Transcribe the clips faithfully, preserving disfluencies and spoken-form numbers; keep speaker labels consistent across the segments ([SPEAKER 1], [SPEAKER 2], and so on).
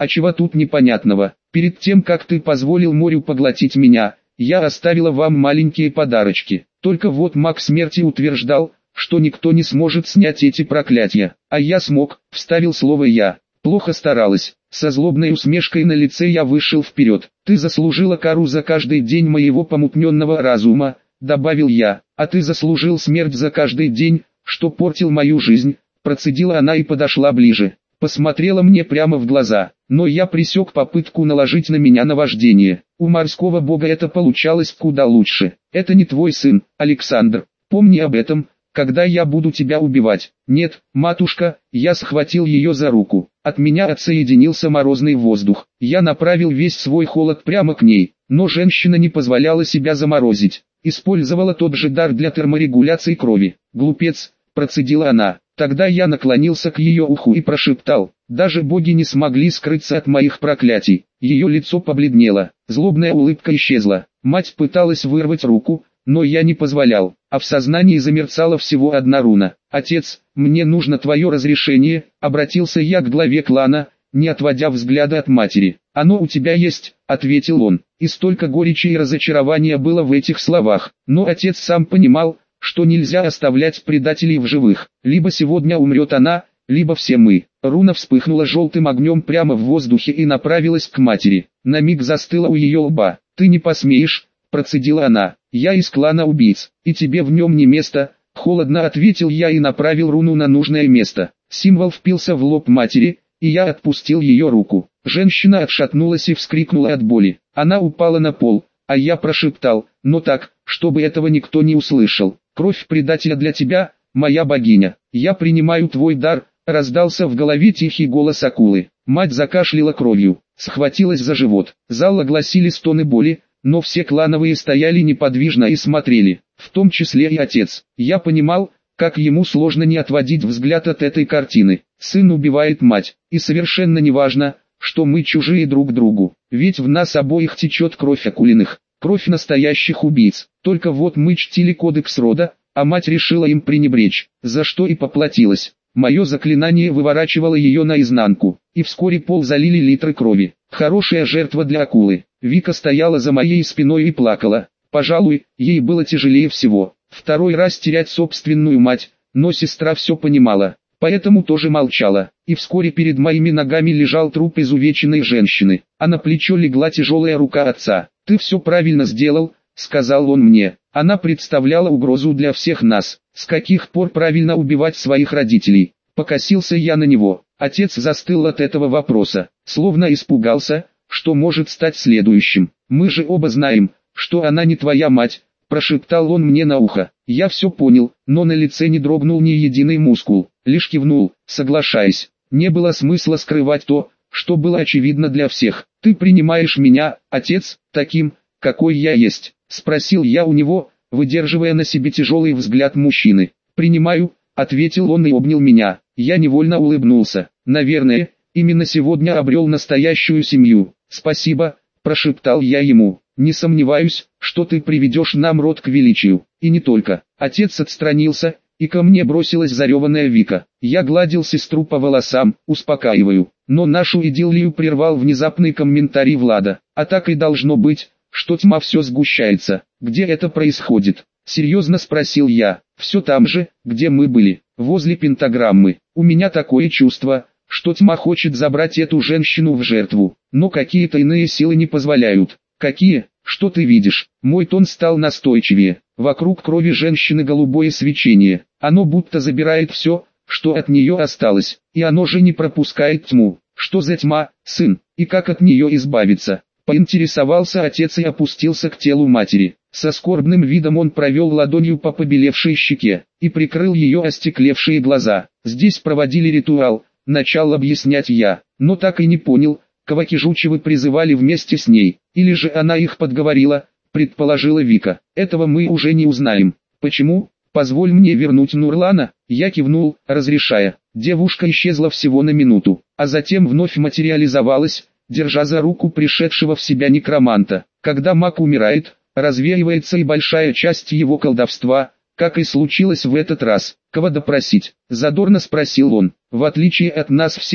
[SPEAKER 1] А чего тут непонятного? Перед тем как ты позволил морю поглотить меня, я оставила вам маленькие подарочки. Только вот маг смерти утверждал, что никто не сможет снять эти проклятия. А я смог, вставил слово я. Плохо старалась. Со злобной усмешкой на лице я вышел вперед. Ты заслужила кару за каждый день моего помутненного разума, добавил я. А ты заслужил смерть за каждый день, что портил мою жизнь. Процедила она и подошла ближе. Посмотрела мне прямо в глаза, но я пресек попытку наложить на меня наваждение. У морского бога это получалось куда лучше. Это не твой сын, Александр. Помни об этом, когда я буду тебя убивать. Нет, матушка, я схватил ее за руку. От меня отсоединился морозный воздух. Я направил весь свой холод прямо к ней, но женщина не позволяла себя заморозить. Использовала тот же дар для терморегуляции крови. Глупец, процедила она. Тогда я наклонился к ее уху и прошептал. Даже боги не смогли скрыться от моих проклятий. Ее лицо побледнело, злобная улыбка исчезла. Мать пыталась вырвать руку, но я не позволял, а в сознании замерцала всего одна руна. «Отец, мне нужно твое разрешение», — обратился я к главе клана, не отводя взгляда от матери. «Оно у тебя есть», — ответил он, и столько горечи и разочарования было в этих словах. Но отец сам понимал, что нельзя оставлять предателей в живых. Либо сегодня умрет она, либо все мы. Руна вспыхнула желтым огнем прямо в воздухе и направилась к матери. На миг застыла у ее лба. «Ты не посмеешь», — процедила она. «Я из клана убийц, и тебе в нем не место», — холодно ответил я и направил руну на нужное место. Символ впился в лоб матери, и я отпустил ее руку. Женщина отшатнулась и вскрикнула от боли. Она упала на пол, а я прошептал, но так, чтобы этого никто не услышал. «Кровь предателя для тебя, моя богиня. Я принимаю твой дар», — раздался в голове тихий голос акулы. Мать закашляла кровью, схватилась за живот. Зал огласили стоны боли, но все клановые стояли неподвижно и смотрели, в том числе и отец. Я понимал, как ему сложно не отводить взгляд от этой картины. Сын убивает мать, и совершенно неважно, что мы чужие друг другу, ведь в нас обоих течет кровь акулиных. Кровь настоящих убийц. Только вот мы чтили кодекс рода, а мать решила им пренебречь, за что и поплатилась. Мое заклинание выворачивало ее наизнанку, и вскоре пол залили литры крови. Хорошая жертва для акулы. Вика стояла за моей спиной и плакала. Пожалуй, ей было тяжелее всего. Второй раз терять собственную мать, но сестра все понимала, поэтому тоже молчала. И вскоре перед моими ногами лежал труп изувеченной женщины, а на плечо легла тяжелая рука отца. «Ты все правильно сделал», — сказал он мне. «Она представляла угрозу для всех нас. С каких пор правильно убивать своих родителей?» Покосился я на него. Отец застыл от этого вопроса, словно испугался, что может стать следующим. «Мы же оба знаем, что она не твоя мать», — прошептал он мне на ухо. Я все понял, но на лице не дрогнул ни единый мускул, лишь кивнул, соглашаясь. Не было смысла скрывать то, что было очевидно для всех. «Ты принимаешь меня, отец, таким, какой я есть?» — спросил я у него, выдерживая на себе тяжелый взгляд мужчины. «Принимаю», — ответил он и обнял меня. Я невольно улыбнулся. «Наверное, именно сегодня обрел настоящую семью. Спасибо», — прошептал я ему. «Не сомневаюсь, что ты приведешь нам род к величию». И не только. Отец отстранился, и ко мне бросилась зареванная Вика. Я гладил сестру по волосам, успокаиваю. Но нашу идиллию прервал внезапный комментарий Влада. «А так и должно быть, что тьма все сгущается. Где это происходит?» Серьезно спросил я. «Все там же, где мы были, возле пентаграммы. У меня такое чувство, что тьма хочет забрать эту женщину в жертву, но какие-то иные силы не позволяют». «Какие? Что ты видишь?» Мой тон стал настойчивее. Вокруг крови женщины голубое свечение. Оно будто забирает все, что от нее осталось, и оно же не пропускает тьму. «Что за тьма, сын, и как от нее избавиться?» Поинтересовался отец и опустился к телу матери. Со скорбным видом он провел ладонью по побелевшей щеке и прикрыл ее остеклевшие глаза. «Здесь проводили ритуал», — начал объяснять я, но так и не понял, кого Кижучевы призывали вместе с ней, или же она их подговорила, предположила Вика. «Этого мы уже не узнаем». «Почему? Позволь мне вернуть Нурлана». Я кивнул, разрешая. Девушка исчезла всего на минуту, а затем вновь материализовалась, держа за руку пришедшего в себя некроманта. Когда маг умирает, развеивается и большая часть его колдовства, как и случилось в этот раз. «Кого допросить?» – задорно спросил он. «В отличие от нас всех,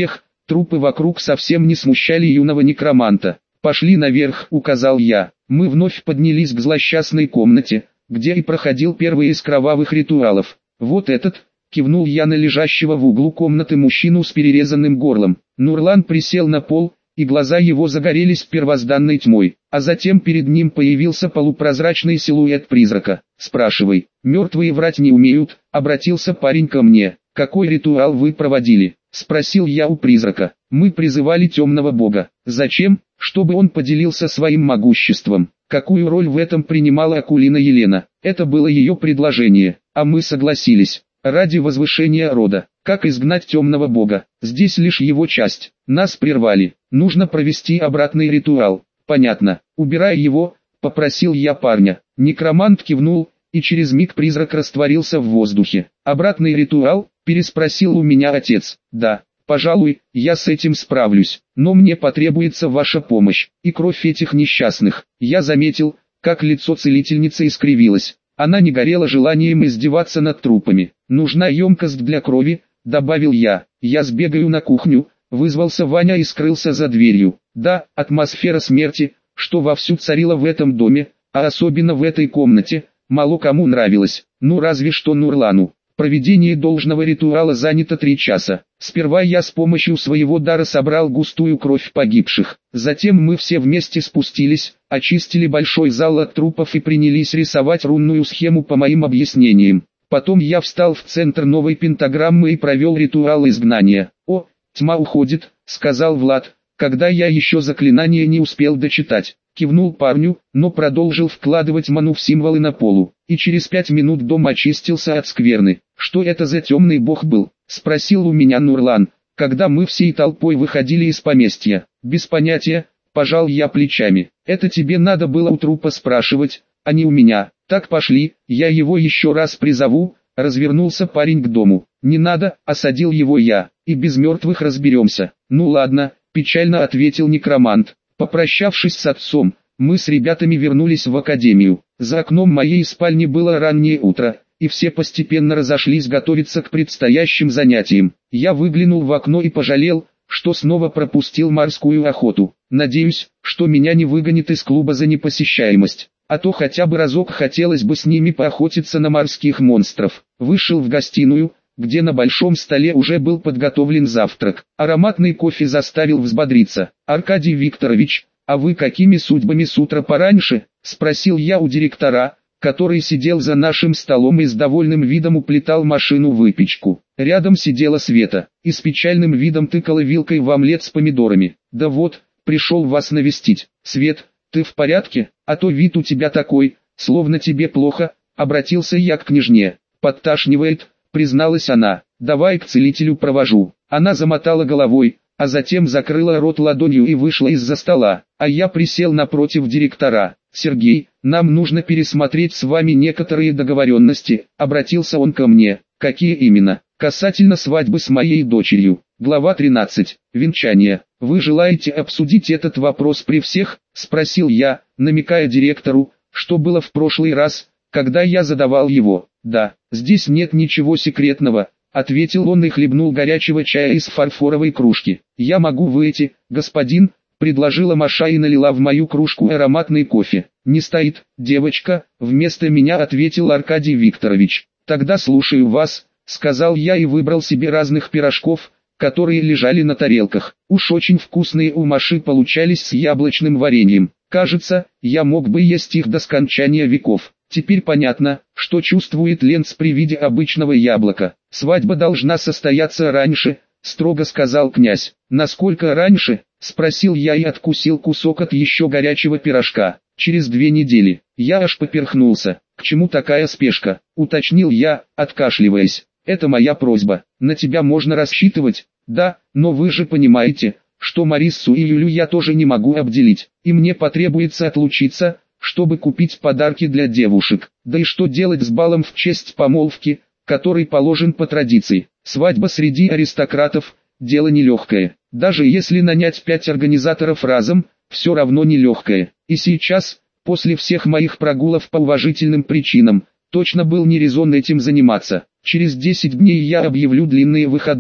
[SPEAKER 1] Трупы вокруг совсем не смущали юного некроманта. «Пошли наверх», — указал я. Мы вновь поднялись к злосчастной комнате, где и проходил первый из кровавых ритуалов. «Вот этот», — кивнул я на лежащего в углу комнаты мужчину с перерезанным горлом. Нурлан присел на пол, и глаза его загорелись первозданной тьмой, а затем перед ним появился полупрозрачный силуэт призрака. «Спрашивай, мертвые врать не умеют», — обратился парень ко мне. «Какой ритуал вы проводили?» — спросил я у призрака. «Мы призывали темного бога. Зачем? Чтобы он поделился своим могуществом». Какую роль в этом принимала Акулина Елена? Это было ее предложение, а мы согласились. Ради возвышения рода. Как изгнать темного бога? Здесь лишь его часть. Нас прервали. Нужно провести обратный ритуал. Понятно. Убирай его, попросил я парня. Некромант кивнул, и через миг призрак растворился в воздухе. Обратный ритуал? Переспросил у меня отец. Да, пожалуй, я с этим справлюсь, но мне потребуется ваша помощь и кровь этих несчастных. Я заметил, как лицо целительницы искривилось. Она не горела желанием издеваться над трупами. «Нужна емкость для крови», — добавил я. «Я сбегаю на кухню», — вызвался Ваня и скрылся за дверью. Да, атмосфера смерти, что вовсю царила в этом доме, а особенно в этой комнате, мало кому нравилась, ну разве что Нурлану. Проведение должного ритуала занято три часа. Сперва я с помощью своего дара собрал густую кровь погибших. Затем мы все вместе спустились, очистили большой зал от трупов и принялись рисовать рунную схему по моим объяснениям. Потом я встал в центр новой пентаграммы и провел ритуал изгнания. «О, тьма уходит», — сказал Влад, когда я еще заклинание не успел дочитать. Кивнул парню, но продолжил вкладывать ману в символы на полу, и через пять минут дом очистился от скверны. «Что это за темный бог был?» — спросил у меня Нурлан, когда мы всей толпой выходили из поместья. «Без понятия», — пожал я плечами. «Это тебе надо было у трупа спрашивать, а не у меня. Так пошли, я его еще раз призову». Развернулся парень к дому. «Не надо», — осадил его я, — «и без мертвых разберемся». «Ну ладно», — печально ответил некромант. Попрощавшись с отцом, мы с ребятами вернулись в академию. За окном моей спальни было раннее утро, и все постепенно разошлись готовиться к предстоящим занятиям. Я выглянул в окно и пожалел, что снова пропустил морскую охоту. Надеюсь, что меня не выгонят из клуба за непосещаемость, а то хотя бы разок хотелось бы с ними поохотиться на морских монстров. Вышел в гостиную, где на большом столе уже был подготовлен завтрак. Ароматный кофе заставил взбодриться. «Аркадий Викторович, а вы какими судьбами с утра пораньше?» — спросил я у директора, который сидел за нашим столом и с довольным видом уплетал машину выпечку. Рядом сидела Света, и с печальным видом тыкала вилкой в омлет с помидорами. «Да вот, пришел вас навестить. Свет, ты в порядке? А то вид у тебя такой, словно тебе плохо», — обратился я к княжне. «Подташнивает», — призналась она. «Давай к целителю провожу». Она замотала головой, а затем закрыла рот ладонью и вышла из-за стола, а я присел напротив директора. «Сергей, нам нужно пересмотреть с вами некоторые договоренности», — обратился он ко мне. «Какие именно?» «Касательно свадьбы с моей дочерью». Глава тринадцать. Венчание. «Вы желаете обсудить этот вопрос при всех?» — спросил я, намекая директору, что было в прошлый раз, когда я задавал его. «Да, здесь нет ничего секретного», — ответил он и хлебнул горячего чая из фарфоровой кружки. «Я могу выйти, господин», — предложила Маша и налила в мою кружку ароматный кофе. «Не стоит, девочка», — вместо меня ответил Аркадий Викторович. «Тогда слушаю вас», — сказал я и выбрал себе разных пирожков, которые лежали на тарелках. Уж очень вкусные у Маши получались с яблочным вареньем. Кажется, я мог бы есть их до скончания веков. Теперь понятно, что чувствует Ленц при виде обычного яблока. «Свадьба должна состояться раньше», — строго сказал князь. «Насколько раньше?» — спросил я и откусил кусок от еще горячего пирожка. «Через две недели». Я аж поперхнулся. «К чему такая спешка?» — уточнил я, откашливаясь. «Это моя просьба. На тебя можно рассчитывать?» «Да, но вы же понимаете, что Мариссу и Юлю я тоже не могу обделить, и мне потребуется отлучиться, чтобы купить подарки для девушек. Да и что делать с балом в честь помолвки, который положен по традиции? Свадьба среди аристократов – дело нелегкое. Даже если нанять пять организаторов разом, все равно нелегкое. И сейчас, после всех моих прогулов по уважительным причинам, точно был не резон этим заниматься. Через десять дней я объявлю длинные выходные.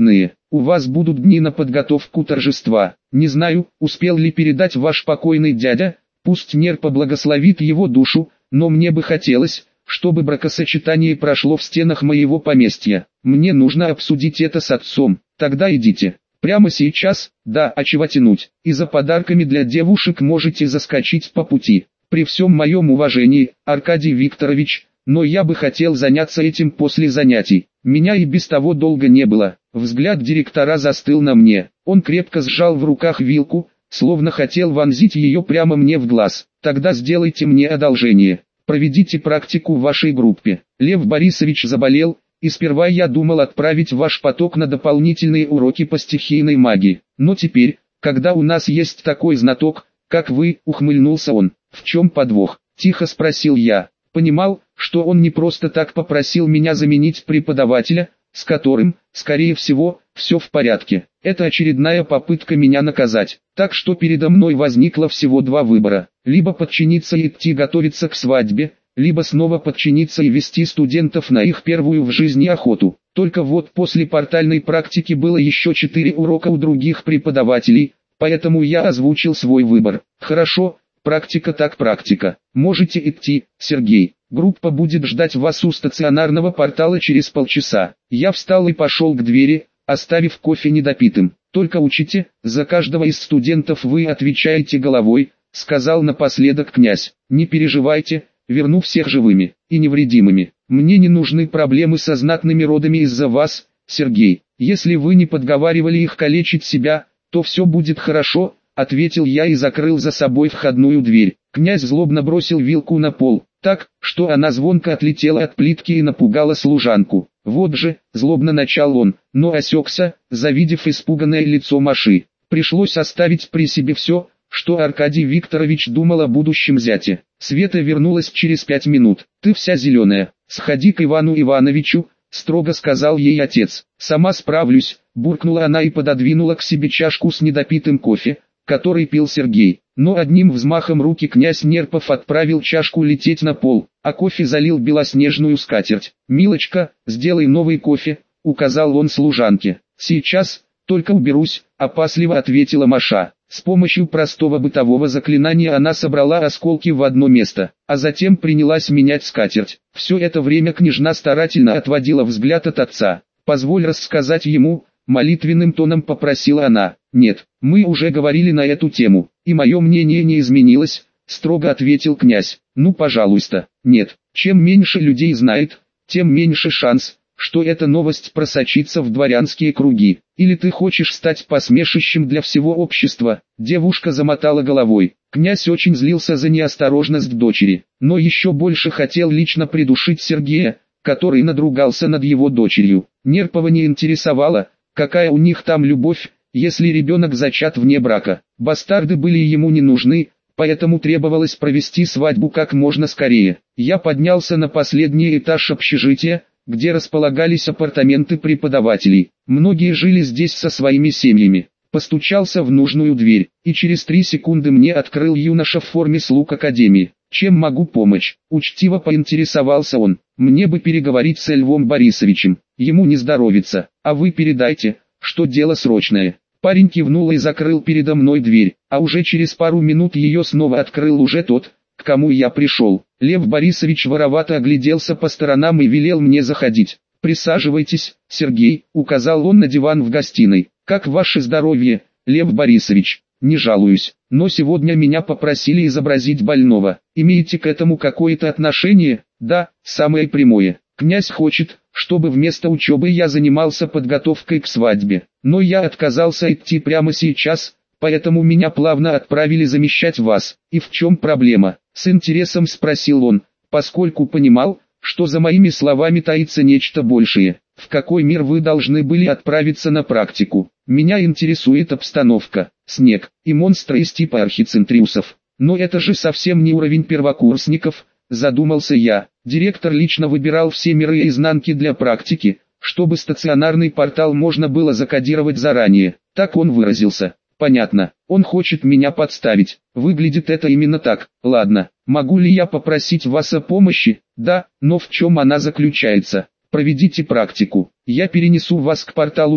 [SPEAKER 1] у вас будут дни на подготовку торжества. Не знаю, успел ли передать ваш покойный дядя, пусть Нерпа благословит его душу, но мне бы хотелось, чтобы бракосочетание прошло в стенах моего поместья. Мне нужно обсудить это с отцом. Тогда идите. Прямо сейчас, да, а чего тянуть? И за подарками для девушек можете заскочить по пути. При всем моем уважении, Аркадий Викторович, но я бы хотел заняться этим после занятий. Меня и без того долго не было. Взгляд директора застыл на мне. Он крепко сжал в руках вилку, словно хотел вонзить ее прямо мне в глаз. Тогда сделайте мне одолжение. Проведите практику в вашей группе. Лев Борисович заболел, и сперва я думал отправить ваш поток на дополнительные уроки по стихийной магии. Но теперь, когда у нас есть такой знаток, как вы, ухмыльнулся он. В чем подвох? Тихо спросил я. Понимал, что он не просто так попросил меня заменить преподавателя, с которым, скорее всего, все в порядке. Это очередная попытка меня наказать. Так что передо мной возникло всего два выбора. Либо подчиниться и идти готовиться к свадьбе, либо снова подчиниться и вести студентов на их первую в жизни охоту. Только вот после портальной практики было еще четыре урока у других преподавателей, поэтому я озвучил свой выбор. Хорошо, практика так практика. Можете идти, Сергей. Группа будет ждать вас у стационарного портала через полчаса. Я встал и пошел к двери, оставив кофе недопитым. Только учите, за каждого из студентов вы отвечаете головой, сказал напоследок князь. Не переживайте, верну всех живыми и невредимыми. Мне не нужны проблемы со знатными родами из-за вас, Сергей. Если вы не подговаривали их калечить себя, то все будет хорошо, ответил я и закрыл за собой входную дверь. Князь злобно бросил вилку на пол, так, что она звонко отлетела от плитки и напугала служанку. Вот же, злобно начал он, но осекся, завидев испуганное лицо Маши. Пришлось оставить при себе все, что Аркадий Викторович думал о будущем зяте. Света вернулась через пять минут. «Ты вся зеленая, сходи к Ивану Ивановичу», — строго сказал ей отец. «Сама справлюсь», — буркнула она и пододвинула к себе чашку с недопитым кофе, который пил Сергей. Но одним взмахом руки князь Нерпов отправил чашку лететь на пол, а кофе залил белоснежную скатерть. «Милочка, сделай новый кофе», — указал он служанке. «Сейчас, только уберусь», — опасливо ответила Маша. С помощью простого бытового заклинания она собрала осколки в одно место, а затем принялась менять скатерть. Все это время княжна старательно отводила взгляд от отца. «Позволь рассказать ему», — молитвенным тоном попросила она. «Нет, мы уже говорили на эту тему, и мое мнение не изменилось», — строго ответил князь. «Ну пожалуйста, нет, чем меньше людей знает, тем меньше шанс, что эта новость просочится в дворянские круги. Или ты хочешь стать посмешищем для всего общества?» Девушка замотала головой. Князь очень злился за неосторожность дочери, но еще больше хотел лично придушить Сергея, который надругался над его дочерью. Нерпова не интересовало, какая у них там любовь, если ребенок зачат вне брака. Бастарды были ему не нужны, поэтому требовалось провести свадьбу как можно скорее. Я поднялся на последний этаж общежития, где располагались апартаменты преподавателей. Многие жили здесь со своими семьями. Постучался в нужную дверь, и через три секунды мне открыл юноша в форме слуг академии. «Чем могу помочь?» — учтиво поинтересовался он. «Мне бы переговорить с Львом Борисовичем, ему не здоровится, а вы передайте, что дело срочное». Парень кивнул и закрыл передо мной дверь, а уже через пару минут ее снова открыл уже тот, к кому я пришел. Лев Борисович воровато огляделся по сторонам и велел мне заходить. «Присаживайтесь, Сергей», — указал он на диван в гостиной. «Как ваше здоровье, Лев Борисович?» «Не жалуюсь, но сегодня меня попросили изобразить больного. Имеете к этому какое-то отношение?» «Да, самое прямое. Князь хочет, чтобы вместо учебы я занимался подготовкой к свадьбе. Но я отказался идти прямо сейчас, поэтому меня плавно отправили замещать вас. И в чем проблема?» — с интересом спросил он, поскольку понимал, что за моими словами таится нечто большее. «В какой мир вы должны были отправиться на практику? Меня интересует обстановка, снег и монстры из типа архицентриусов. Но это же совсем не уровень первокурсников», — задумался я. Директор лично выбирал все миры и изнанки для практики, чтобы стационарный портал можно было закодировать заранее. Так он выразился. «Понятно, он хочет меня подставить. Выглядит это именно так. Ладно, могу ли я попросить вас о помощи?» «Да, но в чем она заключается?» «Проведите практику. Я перенесу вас к порталу так,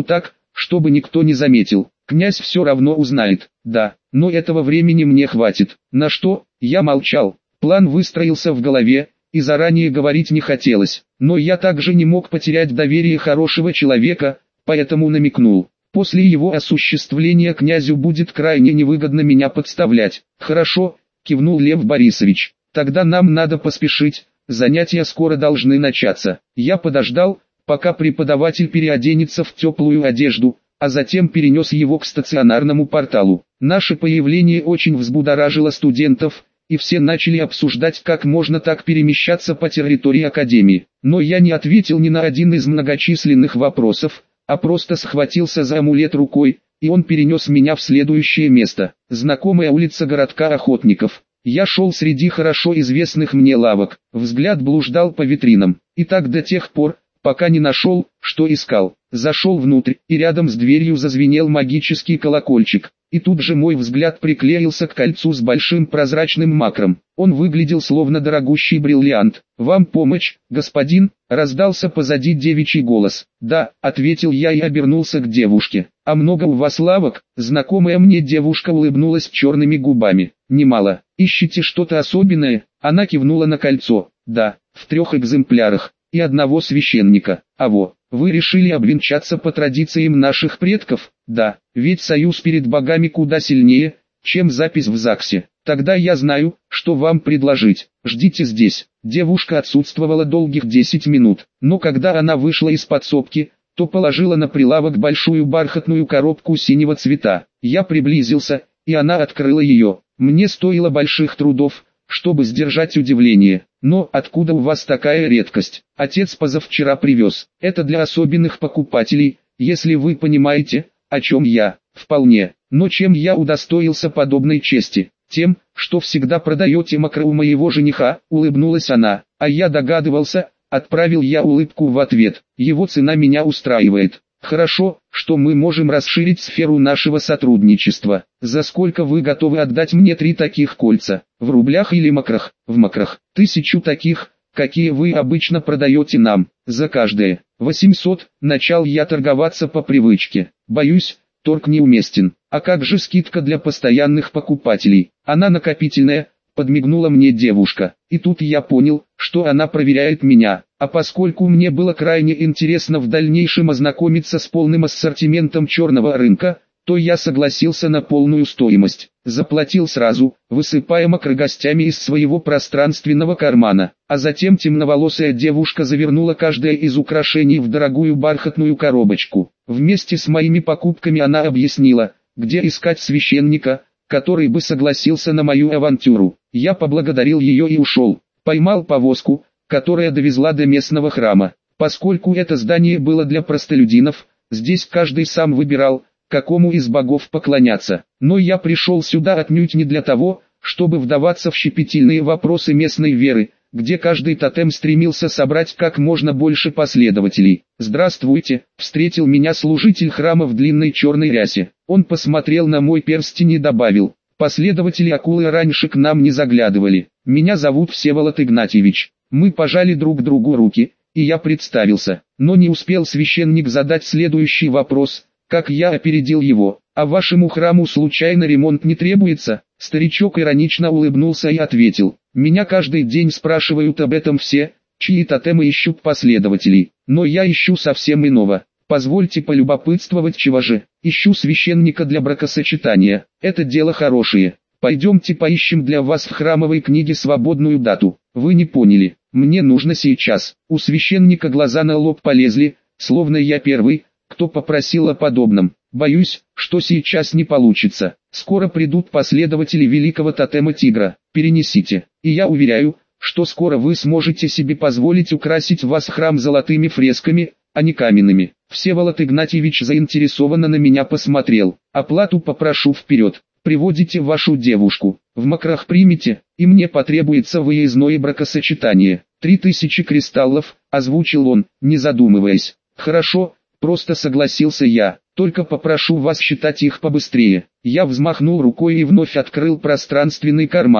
[SPEAKER 1] чтобы никто не заметил. Князь все равно узнает. Да, но этого времени мне хватит. На что? Я молчал. План выстроился в голове, и заранее говорить не хотелось. Но я также не мог потерять доверие хорошего человека, поэтому намекнул. После его осуществления князю будет крайне невыгодно меня подставлять. Хорошо, кивнул Лев Борисович. Тогда нам надо поспешить, занятия скоро должны начаться. Я подождал, пока преподаватель переоденется в теплую одежду, а затем перенес его к стационарному порталу. Наше появление очень взбудоражило студентов, и все начали обсуждать, как можно так перемещаться по территории Академии. Но я не ответил ни на один из многочисленных вопросов, а просто схватился за амулет рукой, и он перенес меня в следующее место. Знакомая улица городка Охотников. Я шел среди хорошо известных мне лавок, взгляд блуждал по витринам, и так до тех пор, пока не нашел, что искал. Зашел внутрь, и рядом с дверью зазвенел магический колокольчик, и тут же мой взгляд приклеился к кольцу с большим прозрачным макром. Он выглядел словно дорогущий бриллиант. «Вам помочь, господин?» — раздался позади девичий голос. «Да», — ответил я и обернулся к девушке. «А много у вас лавок?» Знакомая мне девушка улыбнулась черными губами. «Немало. Ищете что-то особенное?» Она кивнула на кольцо. «Да, в трех экземплярах, и одного священника. А во, вы решили обвенчаться по традициям наших предков?» «Да, ведь союз перед богами куда сильнее, чем запись в ЗАГСе. Тогда я знаю, что вам предложить. Ждите здесь». Девушка отсутствовала долгих десять минут, но когда она вышла из подсобки, то положила на прилавок большую бархатную коробку синего цвета. Я приблизился, и она открыла ее. Мне стоило больших трудов, чтобы сдержать удивление. «Но откуда у вас такая редкость?» «Отец позавчера привез. Это для особенных покупателей, если вы понимаете, о чем я». «Вполне. Но чем я удостоился подобной чести?» «Тем, что всегда продаете макро у моего жениха», — улыбнулась она. «А я догадывался», — отправил я улыбку в ответ. «Его цена меня устраивает». «Хорошо, что мы можем расширить сферу нашего сотрудничества. За сколько вы готовы отдать мне три таких кольца? В рублях или макрах?» «В макрах. Тысячу таких, какие вы обычно продаете нам. За каждое. восемьсот. Начал я торговаться по привычке. Боюсь, торг неуместен. А как же скидка для постоянных покупателей? Она накопительная», — подмигнула мне девушка. И тут я понял, что она проверяет меня. А поскольку мне было крайне интересно в дальнейшем ознакомиться с полным ассортиментом черного рынка, то я согласился на полную стоимость. Заплатил сразу, высыпая макро гостями из своего пространственного кармана. А затем темноволосая девушка завернула каждое из украшений в дорогую бархатную коробочку. Вместе с моими покупками она объяснила, где искать священника, который бы согласился на мою авантюру. Я поблагодарил ее и ушел. Поймал повозку, которая довезла до местного храма. Поскольку это здание было для простолюдинов, здесь каждый сам выбирал, какому из богов поклоняться. Но я пришел сюда отнюдь не для того, чтобы вдаваться в щепетильные вопросы местной веры, где каждый тотем стремился собрать как можно больше последователей. «Здравствуйте», — встретил меня служитель храма в длинной черной рясе. Он посмотрел на мой перстень и добавил: «Последователи акулы раньше к нам не заглядывали. Меня зовут Всеволод Игнатьевич». Мы пожали друг другу руки, и я представился. Но не успел священник задать следующий вопрос, как я опередил его. «А вашему храму случайно ремонт не требуется?» Старичок иронично улыбнулся и ответил: «Меня каждый день спрашивают об этом все, чьи тотемы ищут последователей. Но я ищу совсем иного. Позвольте полюбопытствовать, чего же. Ищу священника для бракосочетания. Это дело хорошее. Пойдемте поищем для вас в храмовой книге свободную дату». «Вы не поняли. Мне нужно сейчас». У священника глаза на лоб полезли, словно я первый, кто попросил о подобном. «Боюсь, что сейчас не получится. Скоро придут последователи великого тотема тигра. Перенесите. И я уверяю, что скоро вы сможете себе позволить украсить вас храм золотыми фресками, а не каменными». Всеволод Игнатьевич заинтересованно на меня посмотрел. «Оплату попрошу вперед. Приводите вашу девушку. В макрах примите, и мне потребуется выездное бракосочетание. Три тысячи кристаллов», — озвучил он, не задумываясь. «Хорошо», — просто согласился я. «Только попрошу вас считать их побыстрее». Я взмахнул рукой и вновь открыл пространственный карман.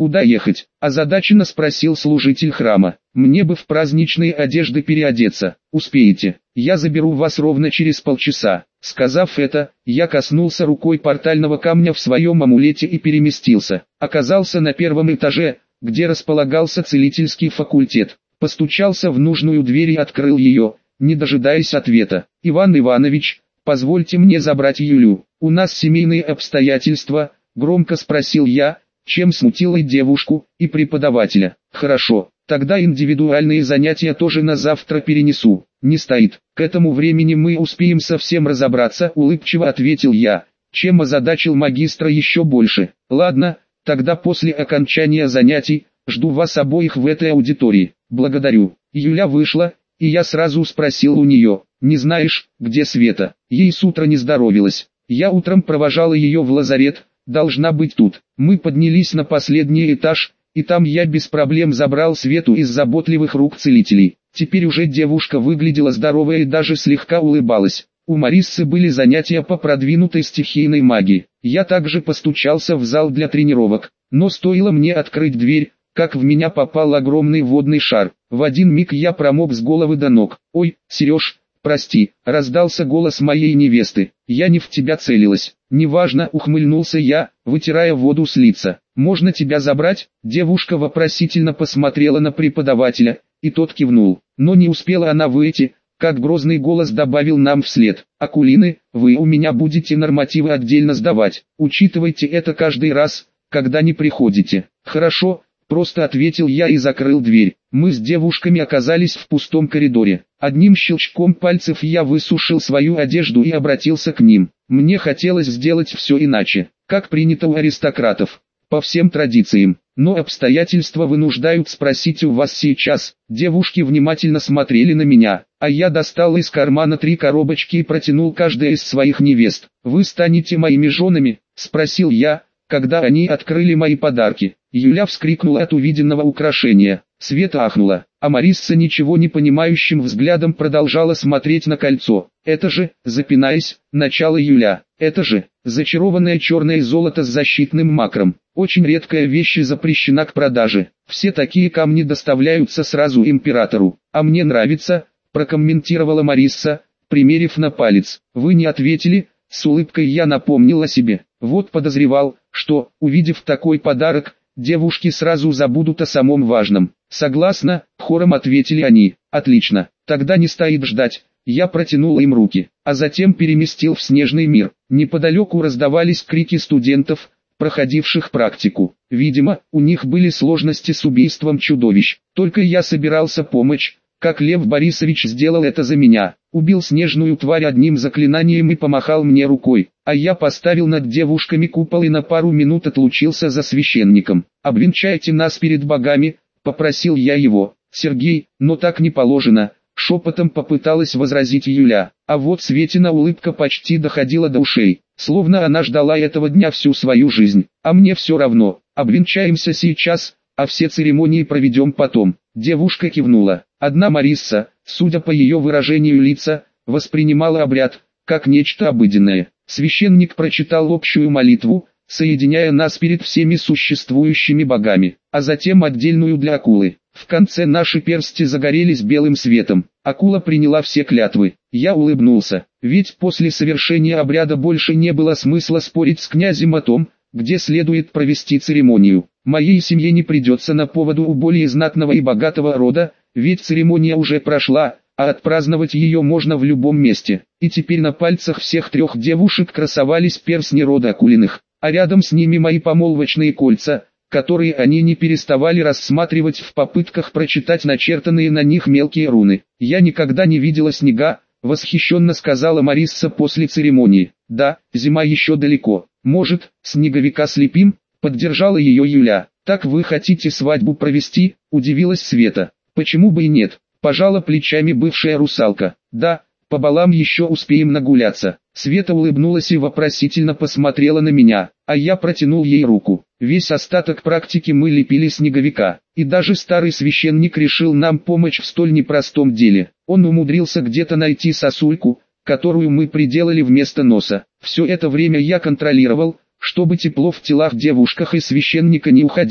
[SPEAKER 1] «Куда ехать?» – озадаченно спросил служитель храма. «Мне бы в праздничные одежды переодеться. Успеете? Я заберу вас ровно через полчаса». Сказав это, я коснулся рукой портального камня в своем амулете и переместился. Оказался на первом этаже, где располагался целительский факультет. Постучался в нужную дверь и открыл ее, не дожидаясь ответа. «Иван Иванович, позвольте мне забрать Юлю. У нас семейные обстоятельства», — громко спросил я, чем смутила и девушку, и преподавателя. «Хорошо, тогда индивидуальные занятия тоже на завтра перенесу». «Не стоит. К этому времени мы успеем совсем разобраться», — улыбчиво ответил я, чем озадачил магистра еще больше. «Ладно, тогда после окончания занятий, жду вас обоих в этой аудитории». «Благодарю». Юля вышла, и я сразу спросил у нее: «Не знаешь, где Света?» Ей с утра не здоровилось. Я утром провожала ее в лазарет, должна быть тут. Мы поднялись на последний этаж, и там я без проблем забрал Свету из заботливых рук целителей. Теперь уже девушка выглядела здоровой и даже слегка улыбалась. У Мариссы были занятия по продвинутой стихийной магии. Я также постучался в зал для тренировок, но стоило мне открыть дверь, как в меня попал огромный водный шар. В один миг я промок с головы до ног. «Ой, Сереж, прости», — раздался голос моей невесты. «Я не в тебя целилась». «Неважно», — ухмыльнулся я, вытирая воду с лица. «Можно тебя забрать?» Девушка вопросительно посмотрела на преподавателя, и тот кивнул. Но не успела она выйти, как грозный голос добавил нам вслед: «Акулины, вы у меня будете нормативы отдельно сдавать. Учитывайте это каждый раз, когда не приходите». «Хорошо», — просто ответил я и закрыл дверь. Мы с девушками оказались в пустом коридоре. Одним щелчком пальцев я высушил свою одежду и обратился к ним. Мне хотелось сделать все иначе, как принято у аристократов, по всем традициям. Но обстоятельства вынуждают спросить у вас сейчас. Девушки внимательно смотрели на меня, а я достал из кармана три коробочки и протянул каждой из своих невест. «Вы станете моими женами?» – спросил я, когда они открыли мои подарки. Юля вскрикнула от увиденного украшения. Света ахнула, а Марисса ничего не понимающим взглядом продолжала смотреть на кольцо. «Это же», запинаясь, начала Юля, «это же, зачарованное черное золото с защитным макром. Очень редкая вещь и запрещена к продаже. Все такие камни доставляются сразу императору. А мне нравится», прокомментировала Марисса, примерив на палец. «Вы не ответили?» С улыбкой я напомнил о себе. Вот подозревал, что, увидев такой подарок, девушки сразу забудут о самом важном. «Согласна», хором ответили они. «Отлично, тогда не стоит ждать». Я протянул им руки, а затем переместил в снежный мир. Неподалеку раздавались крики студентов, проходивших практику. Видимо, у них были сложности с убийством чудовищ. Только я собирался помочь, как Лев Борисович сделал это за меня. Убил снежную тварь одним заклинанием и помахал мне рукой, а я поставил над девушками купол и на пару минут отлучился за священником. «Обвенчайте нас перед богами», — попросил я его. «Сергей, но так не положено», — шепотом попыталась возразить Юля. А вот Светина улыбка почти доходила до ушей, словно она ждала этого дня всю свою жизнь. «А мне все равно, обвенчаемся сейчас, а все церемонии проведем потом». Девушка кивнула. Одна Марисса, судя по ее выражению лица, воспринимала обряд как нечто обыденное. Священник прочитал общую молитву, соединяя нас перед всеми существующими богами, а затем отдельную для акулы. В конце наши персти загорелись белым светом. Акула приняла все клятвы. Я улыбнулся, ведь после совершения обряда больше не было смысла спорить с князем о том, где следует провести церемонию. Моей семье не придется на поводу у более знатного и богатого рода, ведь церемония уже прошла, а отпраздновать ее можно в любом месте. И теперь на пальцах всех трех девушек красовались перстни рода Акулиных, а рядом с ними мои помолвочные кольца, которые они не переставали рассматривать в попытках прочитать начертанные на них мелкие руны. «Я никогда не видела снега», — восхищенно сказала Марисса после церемонии. «Да, зима еще далеко. Может, снеговика слепим?» — поддержала ее Юля. «Так вы хотите свадьбу провести?» — удивилась Света. «Почему бы и нет?» — пожала плечами бывшая русалка. «Да, по балам еще успеем нагуляться». Света улыбнулась и вопросительно посмотрела на меня, а я протянул ей руку. Весь остаток практики мы лепили снеговика, и даже старый священник решил нам помочь в столь непростом деле. Он умудрился где-то найти сосульку, которую мы приделали вместо носа. Все это время я контролировал, чтобы тепло в телах девушках и священника не уходило.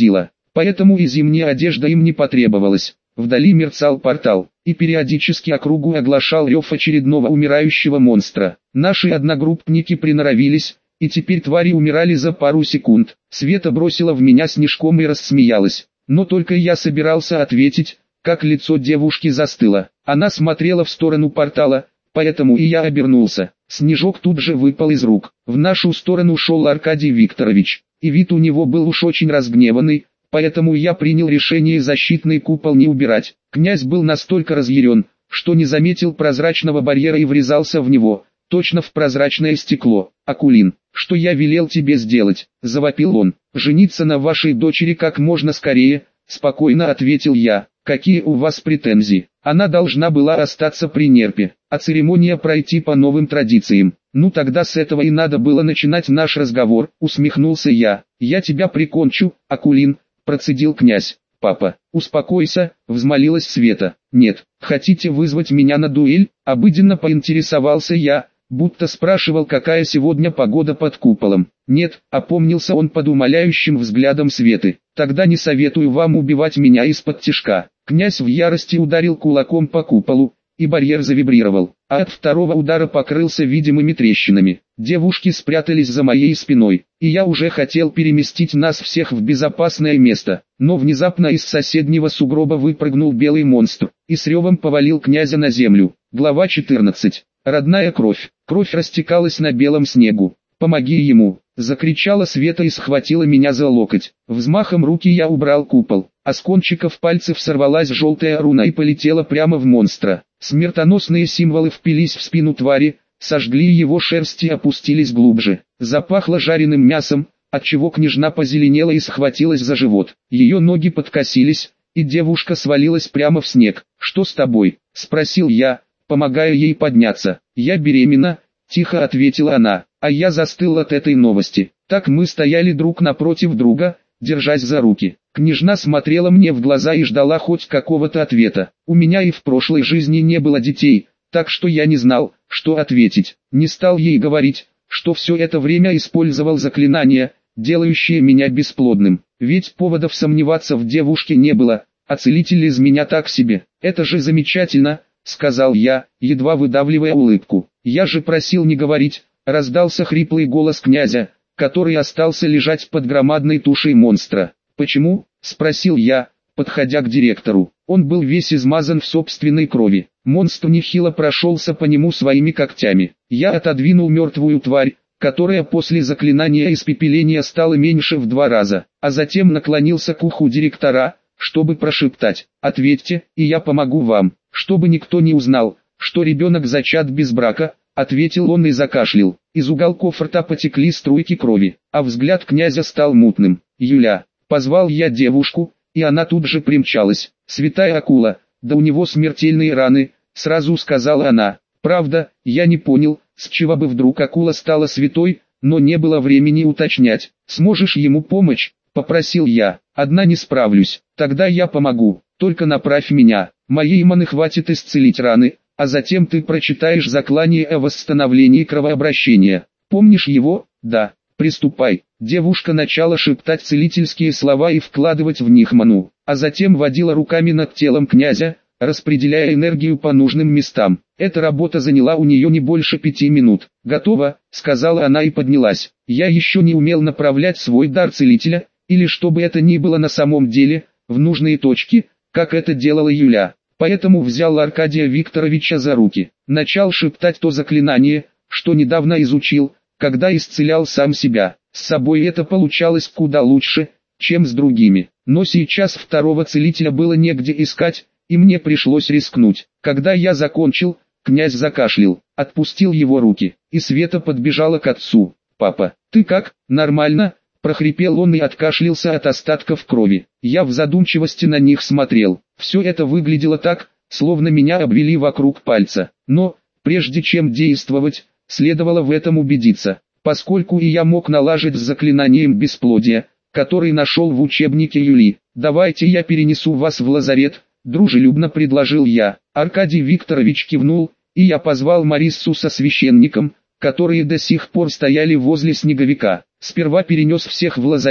[SPEAKER 1] поэтому и зимняя одежда им не потребовалась. Вдали мерцал портал, и периодически округу оглашал рев очередного умирающего монстра. Наши одногруппники приноровились, и теперь твари умирали за пару секунд. Света бросила в меня снежком и рассмеялась. Но только я собирался ответить, как лицо девушки застыло. Она смотрела в сторону портала, поэтому и я обернулся. Снежок тут же выпал из рук. В нашу сторону шел Аркадий Викторович, и вид у него был уж очень разгневанный, поэтому я принял решение защитный купол не убирать. Князь был настолько разъярен, что не заметил прозрачного барьера и врезался в него, точно в прозрачное стекло. «Акулин, что я велел тебе сделать?» – завопил он. «Жениться на вашей дочери как можно скорее», – спокойно ответил я. «Какие у вас претензии? Она должна была остаться при нерпе, а церемония пройти по новым традициям». «Ну тогда с этого и надо было начинать наш разговор», – усмехнулся я. «Я тебя прикончу, Акулин», – процедил князь. «Папа, успокойся», – взмолилась Света. «Нет, хотите вызвать меня на дуэль?» – обыденно поинтересовался я, будто спрашивал, какая сегодня погода под куполом. «Нет», – опомнился он под умоляющим взглядом Светы. «Тогда не советую вам убивать меня из-под тишка». Князь в ярости ударил кулаком по куполу, и барьер завибрировал, а от второго удара покрылся видимыми трещинами. Девушки спрятались за моей спиной, и я уже хотел переместить нас всех в безопасное место, но внезапно из соседнего сугроба выпрыгнул белый монстр, и с ревом повалил князя на землю. Глава четырнадцать. Родная кровь. Кровь растекалась на белом снегу. «Помоги ему!» – закричала Света и схватила меня за локоть. Взмахом руки я убрал купол, а с кончиков пальцев сорвалась желтая руна и полетела прямо в монстра. Смертоносные символы впились в спину твари, сожгли его шерсть и опустились глубже. Запахло жареным мясом, отчего княжна позеленела и схватилась за живот. Ее ноги подкосились, и девушка свалилась прямо в снег. «Что с тобой?» – спросил я, помогая ей подняться. «Я беременна», – тихо ответила она, а я застыл от этой новости. Так мы стояли друг напротив друга, держась за руки. Княжна смотрела мне в глаза и ждала хоть какого-то ответа. У меня и в прошлой жизни не было детей, так что я не знал, что ответить. Не стал ей говорить, что все это время использовал заклинания, делающие меня бесплодным. Ведь поводов сомневаться в девушке не было, а целитель из меня так себе. «Это же замечательно», — сказал я, едва выдавливая улыбку. «Я же просил не говорить», — раздался хриплый голос князя, который остался лежать под громадной тушей монстра. «Почему?» – спросил я, подходя к директору. Он был весь измазан в собственной крови. Монстр нехило прошелся по нему своими когтями. Я отодвинул мертвую тварь, которая после заклинания испепеления стала меньше в два раза, а затем наклонился к уху директора, чтобы прошептать: «Ответьте, и я помогу вам, чтобы никто не узнал, что ребенок зачат без брака», — ответил он и закашлял. Из уголков рта потекли струйки крови, а взгляд князя стал мутным. «Юля», — позвал я девушку, и она тут же примчалась. «Святая акула, да у него смертельные раны», — сразу сказала она. Правда, я не понял, с чего бы вдруг акула стала святой, но не было времени уточнять. «Сможешь ему помочь?» — попросил я. «Одна не справлюсь, тогда я помогу, только направь меня, моей маны хватит исцелить раны, а затем ты прочитаешь заклание о восстановлении кровообращения. Помнишь его?» «Да, приступай». Девушка начала шептать целительские слова и вкладывать в них ману, а затем водила руками над телом князя, распределяя энергию по нужным местам. Эта работа заняла у нее не больше пяти минут. «Готово», — сказала она и поднялась. Я еще не умел направлять свой дар целителя, или что бы это ни было на самом деле, в нужные точки, как это делала Юля. Поэтому взял Аркадия Викторовича за руки. Начал шептать то заклинание, что недавно изучил, когда исцелял сам себя. С собой это получалось куда лучше, чем с другими. Но сейчас второго целителя было негде искать, и мне пришлось рискнуть. Когда я закончил, князь закашлял, отпустил его руки, и Света подбежала к отцу. «Папа, ты как? Нормально?» – прохрипел он и откашлялся от остатков крови. Я в задумчивости на них смотрел. Все это выглядело так, словно меня обвели вокруг пальца. Но, прежде чем действовать, следовало в этом убедиться, поскольку и я мог налажить с заклинанием бесплодия, который нашел в учебнике Юли. «Давайте я перенесу вас в лазарет», — дружелюбно предложил я. Аркадий Викторович кивнул, и я позвал Мариссу со священником, которые до сих пор стояли возле снеговика. Сперва перенес всех в лазарет,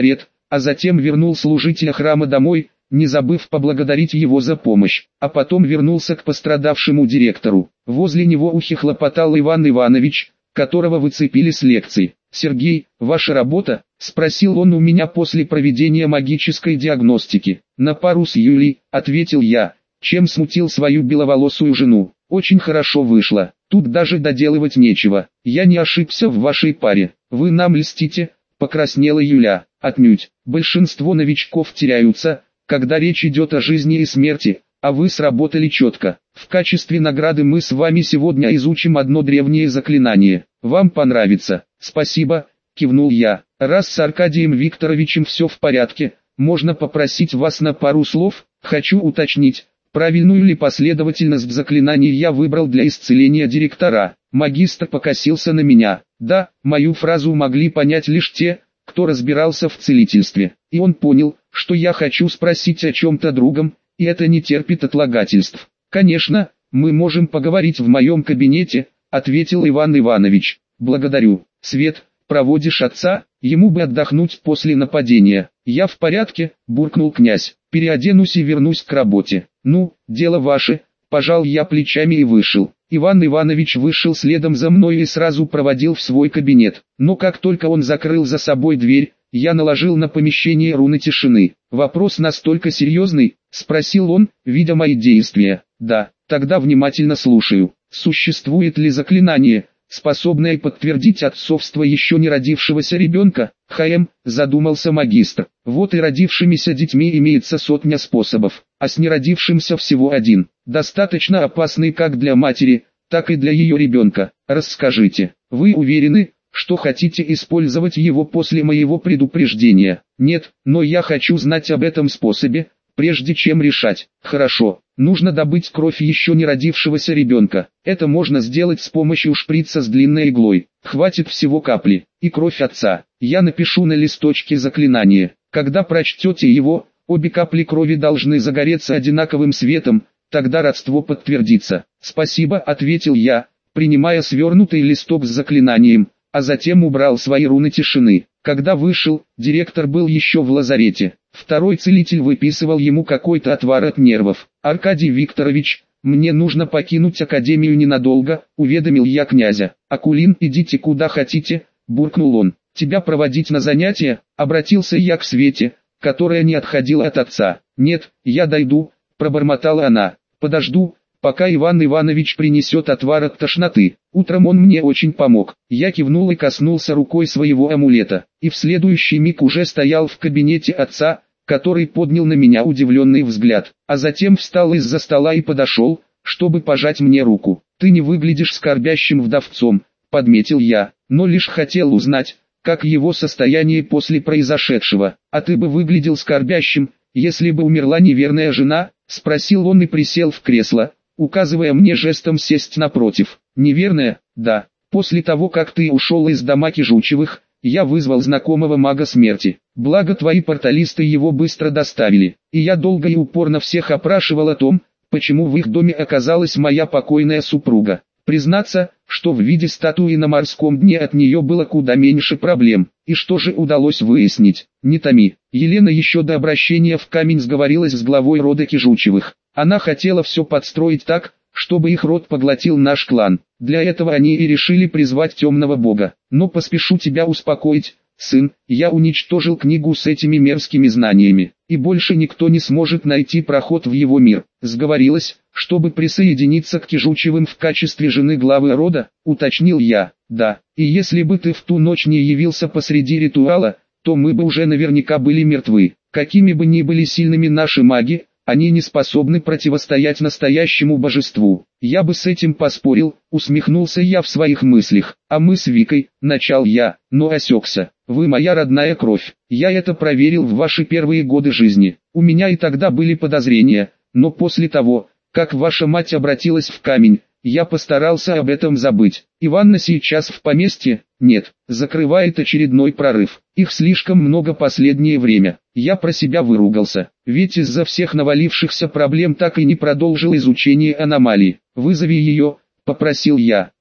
[SPEAKER 1] а затем вернул служителя храма домой, не забыв поблагодарить его за помощь, а потом вернулся к пострадавшему директору. Возле него ухихлопотал Иван Иванович, которого выцепили с лекций. «Сергей, ваша работа?» – спросил он у меня после проведения магической диагностики. «На пару с Юлей», – ответил я, чем смутил свою беловолосую жену. «Очень хорошо вышло, тут даже доделывать нечего. Я не ошибся в вашей паре. Вы нам льстите», – покраснела Юля. «Отнюдь, большинство новичков теряются, когда речь идет о жизни и смерти, а вы сработали четко. В качестве награды мы с вами сегодня изучим одно древнее заклинание. Вам понравится». «Спасибо», — кивнул я. «Раз с Аркадием Викторовичем все в порядке, можно попросить вас на пару слов. Хочу уточнить, правильную ли последовательность заклинаний я выбрал для исцеления директора». Магистр покосился на меня. Да, мою фразу могли понять лишь те, кто разбирался в целительстве. И он понял, что я хочу спросить о чем-то другом, и это не терпит отлагательств. «Конечно, мы можем поговорить в моем кабинете», — ответил Иван Иванович. «Благодарю. Свет, проводишь отца? Ему бы отдохнуть после нападения». «Я в порядке», — буркнул князь. «Переоденусь и вернусь к работе». «Ну, дело ваше», — пожал я плечами и вышел. Иван Иванович вышел следом за мной и сразу проводил в свой кабинет. Но как только он закрыл за собой дверь, я наложил на помещение руны тишины. «Вопрос настолько серьезный?» — спросил он, видя мои действия. «Да, тогда внимательно слушаю. Существует ли заклинание, способное подтвердить отцовство еще не родившегося ребенка?» «Хм», задумался магистр. «Вот и родившимися детьми имеется сотня способов, а с неродившимся всего один. Достаточно опасный как для матери, так и для ее ребенка. Расскажите, вы уверены, что хотите использовать его после моего предупреждения?» «Нет, но я хочу знать об этом способе, прежде чем решать». «Хорошо, нужно добыть кровь еще не родившегося ребенка. Это можно сделать с помощью шприца с длинной иглой. Хватит всего капли. И кровь отца. Я напишу на листочке заклинание. Когда прочтете его, обе капли крови должны загореться одинаковым светом, тогда родство подтвердится». «Спасибо», — ответил я, принимая свернутый листок с заклинанием, а затем убрал свои руны тишины. Когда вышел, директор был еще в лазарете. Второй целитель выписывал ему какой-то отвар от нервов. «Аркадий Викторович, мне нужно покинуть академию ненадолго», — уведомил я князя. «Акулин, идите куда хотите», — буркнул он. «Тебя проводить на занятия?» — обратился я к Свете, которая не отходила от отца. «Нет, я дойду», — пробормотала она. «Подожду, пока Иван Иванович принесет отвар от тошноты. Утром он мне очень помог». Я кивнул и коснулся рукой своего амулета, и в следующий миг уже стоял в кабинете отца, который поднял на меня удивленный взгляд, а затем встал из-за стола и подошел, чтобы пожать мне руку. «Ты не выглядишь скорбящим вдовцом», — подметил я, но лишь хотел узнать, как его состояние после произошедшего. «А ты бы выглядел скорбящим, если бы умерла неверная жена?» — спросил он и присел в кресло, указывая мне жестом сесть напротив. «Неверная? Да. После того, как ты ушел из дома Кижучевых, я вызвал знакомого мага смерти. Благо твои порталисты его быстро доставили, и я долго и упорно всех опрашивал о том, почему в их доме оказалась моя покойная супруга. Признаться, что в виде статуи на морском дне от нее было куда меньше проблем. И что же удалось выяснить? Не томи». Елена еще до обращения в камень сговорилась с главой рода Кижучевых. Она хотела все подстроить так, чтобы их род поглотил наш клан. Для этого они и решили призвать темного бога. Но поспешу тебя успокоить, сын, я уничтожил книгу с этими мерзкими знаниями, и больше никто не сможет найти проход в его мир. Сговорилась, чтобы присоединиться к Кижучевым в качестве жены главы рода, уточнил я. Да, и если бы ты в ту ночь не явился посреди ритуала, то мы бы уже наверняка были мертвы. Какими бы ни были сильными наши маги, они не способны противостоять настоящему божеству. Я бы с этим поспорил, усмехнулся я в своих мыслях. А мы с Викой, начал я, но осекся. Вы моя родная кровь. Я это проверил в ваши первые годы жизни. У меня и тогда были подозрения, но после того, как ваша мать обратилась в камень, я постарался об этом забыть. Иванна сейчас в поместье? Нет, закрывает очередной прорыв. Их слишком много последнее время. Я про себя выругался, ведь из-за всех навалившихся проблем так и не продолжил изучение аномалии. «Вызови ее», — попросил я.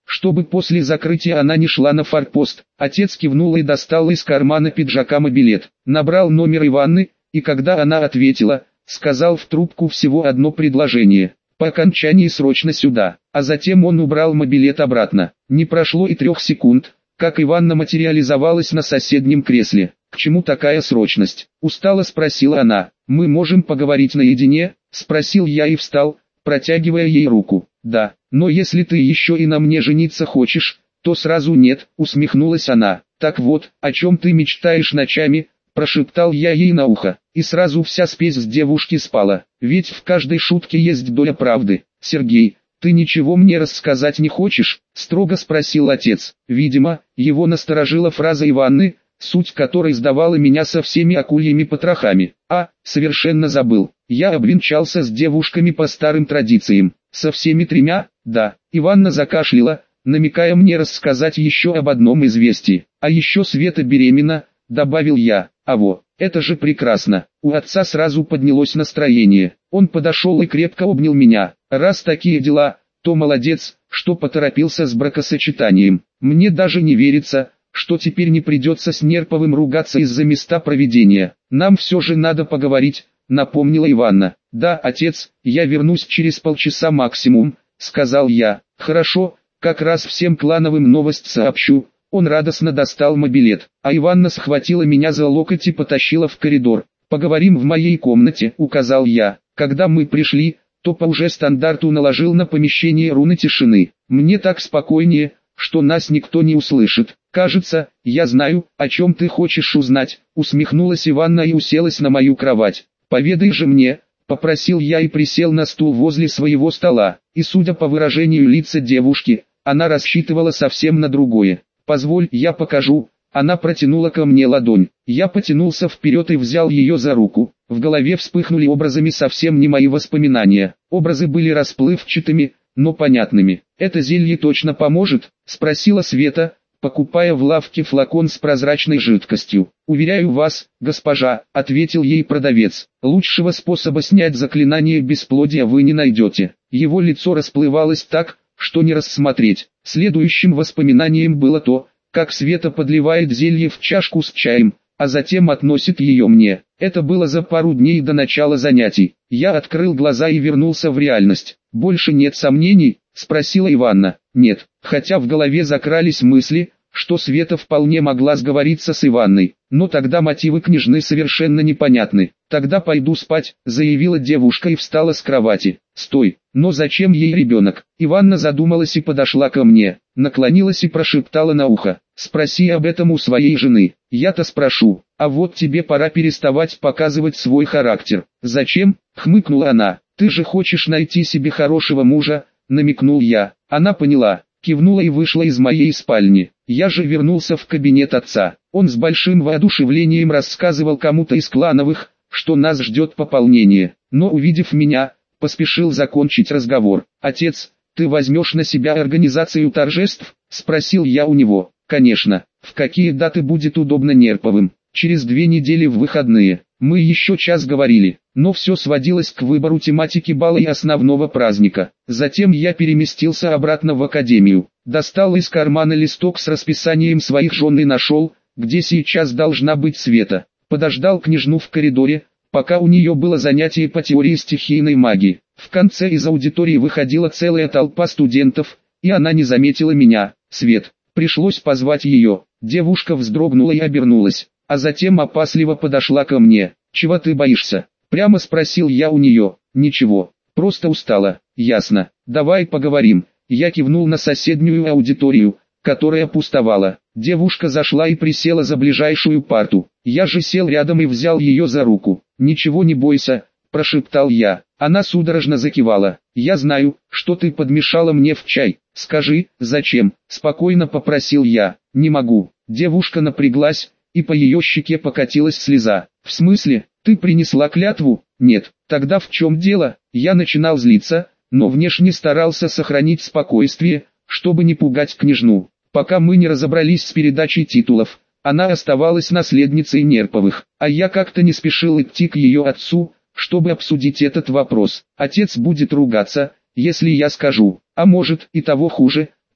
[SPEAKER 1] чтобы после закрытия она не шла на форпост. Отец кивнул и достал из кармана пиджака мобилет, набрал номер Иванны, и когда она ответила, сказал в трубку всего одно предложение: по окончании срочно сюда. А затем он убрал мобилет обратно. Не прошло и трех секунд, как Иванна материализовалась на соседнем кресле. «К чему такая срочность?» — устало спросила она. «Мы можем поговорить наедине?» — спросил я и встал, протягивая ей руку. «Да, но если ты еще и на мне жениться хочешь, то сразу нет», — усмехнулась она. «Так вот, о чем ты мечтаешь ночами?» — прошептал я ей на ухо, и сразу вся спесь с девушки спала. Ведь в каждой шутке есть доля правды. «Сергей, ты ничего мне рассказать не хочешь?» — строго спросил отец. Видимо, его насторожила фраза Иванны, суть которой сдавала меня со всеми акульями потрохами. А, совершенно забыл. Я обвенчался с девушками по старым традициям. Со всеми тремя? Да. Иванна закашляла, намекая мне рассказать еще об одном известии. А еще Света беременна, добавил я. А во, это же прекрасно. У отца сразу поднялось настроение. Он подошел и крепко обнял меня. Раз такие дела, то молодец, что поторопился с бракосочетанием. Мне даже не верится, что теперь не придется с Нерповым ругаться из-за места проведения. Нам все же надо поговорить, напомнила Иванна. Да, отец, я вернусь через полчаса максимум, сказал я. Хорошо, как раз всем клановым новость сообщу. Он радостно достал мобилет, а Иванна схватила меня за локоть и потащила в коридор. «Поговорим в моей комнате», — указал я. Когда мы пришли, то по уже стандарту наложил на помещение руны тишины. Мне так спокойнее, что нас никто не услышит. «Кажется, я знаю, о чем ты хочешь узнать», — усмехнулась Иванна и уселась на мою кровать. «Поведай же мне», — попросил я и присел на стул возле своего стола. И судя по выражению лица девушки, она рассчитывала совсем на другое. «Позволь, я покажу». Она протянула ко мне ладонь. Я потянулся вперед и взял ее за руку. В голове вспыхнули образами совсем не мои воспоминания. Образы были расплывчатыми, но понятными. «Это зелье точно поможет?» — спросила Света, покупая в лавке флакон с прозрачной жидкостью. «Уверяю вас, госпожа», — ответил ей продавец, — «лучшего способа снять заклинание бесплодия вы не найдете». Его лицо расплывалось так, что не рассмотреть. Следующим воспоминанием было то, как Света подливает зелье в чашку с чаем, а затем относит ее мне. Это было за пару дней до начала занятий. Я открыл глаза и вернулся в реальность. «Больше нет сомнений?» — спросила Иванна. «Нет», хотя в голове закрались мысли, что Света вполне могла сговориться с Иванной. Но тогда мотивы княжны совершенно непонятны. «Тогда пойду спать», — заявила девушка и встала с кровати. «Стой, но зачем ей ребенок?» Иванна задумалась и подошла ко мне, наклонилась и прошептала на ухо. «Спроси об этом у своей жены». «Я-то спрошу, а вот тебе пора переставать показывать свой характер». «Зачем?» — хмыкнула она. «Ты же хочешь найти себе хорошего мужа», — намекнул я. Она поняла, кивнула и вышла из моей спальни. Я же вернулся в кабинет отца. Он с большим воодушевлением рассказывал кому-то из клановых, что нас ждет пополнение, но увидев меня, поспешил закончить разговор. «Отец, ты возьмешь на себя организацию торжеств?» — спросил я у него. «Конечно. В какие даты будет удобно Нерповым?» «Через две недели в выходные». Мы еще час говорили, но все сводилось к выбору тематики бала и основного праздника. Затем я переместился обратно в академию, достал из кармана листок с расписанием своих жен и нашел, где сейчас должна быть Света. Подождал княжну в коридоре, пока у нее было занятие по теории стихийной магии. В конце из аудитории выходила целая толпа студентов, и она не заметила меня. «Свет!» Пришлось позвать ее. Девушка вздрогнула и обернулась, а затем опасливо подошла ко мне. «Чего ты боишься?» — прямо спросил я у нее. «Ничего, просто устала». «Ясно, давай поговорим». Я кивнул на соседнюю аудиторию, которая пустовала. Девушка зашла и присела за ближайшую парту. Я же сел рядом и взял ее за руку. «Ничего не бойся», — прошептал я. Она судорожно закивала. «Я знаю, что ты подмешала мне в чай. Скажи, зачем?» — спокойно попросил я. «Не могу». Девушка напряглась, и по ее щеке покатилась слеза. «В смысле, ты принесла клятву?» «Нет». «Тогда в чем дело?» Я начинал злиться, но внешне старался сохранить спокойствие, чтобы не пугать княжну. Пока мы не разобрались с передачей титулов, она оставалась наследницей Нерповых, а я как-то не спешил идти к ее отцу, чтобы обсудить этот вопрос. Отец будет ругаться, если я скажу, а может и того хуже,